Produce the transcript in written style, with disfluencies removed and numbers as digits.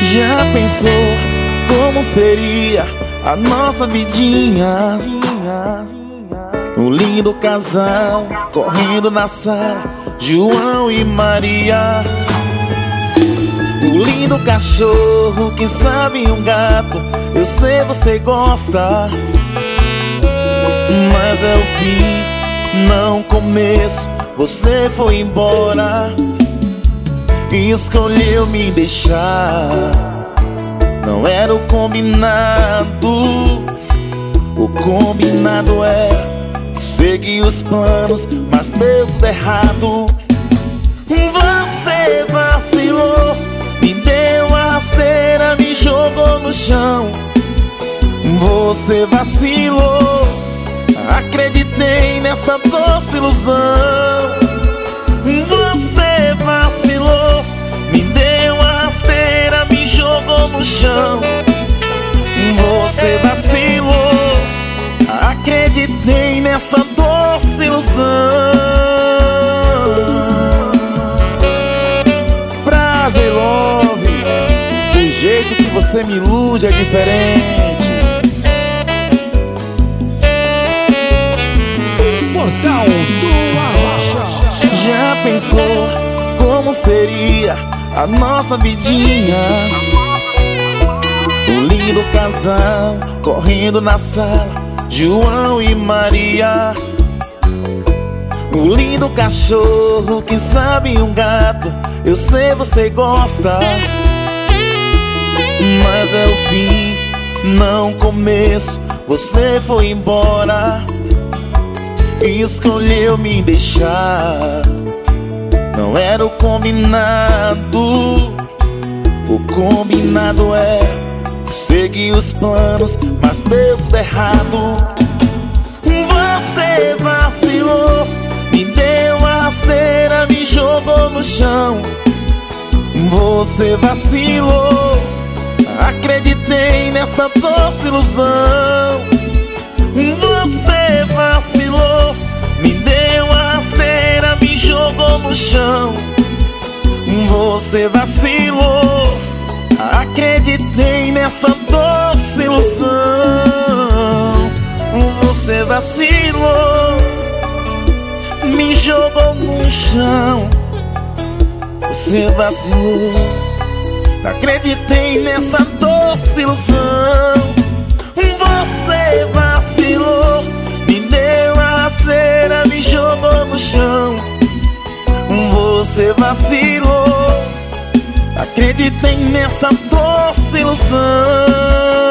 Já pensou como seria a nossa vidinha? Um lindo casal correndo na sala, João e Maria. Um lindo cachorro, quem sabe um gato, eu sei você gosta. Mas é o fim, não o começo. Você foi embora e escolheu me deixar. Não era o combinado. O combinado era seguir os planos, mas deu tudo errado. Você vacilou, me deu a rasteira, me jogou no chão. Você vacilou, acreditei nessa doce ilusão. Você vacilou, me deu a rasteira, me jogou no chão. Você vacilou, acreditei nessa doce ilusão. Prazer, love, do jeito que você me ilude é diferente. Portal do Arrocha. Já pensou como seria a nossa vidinha? Um lindo casal correndo na sala, João e Maria. Um lindo cachorro, quem sabe um gato, eu sei você gosta. Mas é o fim, não o começo. Você foi embora e escolheu me deixar. Não era o combinado. O combinado é seguir os planos, mas deu tudo errado. Você vacilou, me deu a rasteira, me jogou no chão. Você vacilou, acreditei nessa doce ilusão. Você vacilou, me deu a rasteira, me jogou no chão. Você vacilou, acreditei nessa doce ilusão. Você vacilou, me jogou no chão. Você vacilou, acreditei nessa doce ilusão. Você vacilou, me deu a rasteira, me jogou no chão. Você vacilou, acreditei nessa doce ilusão.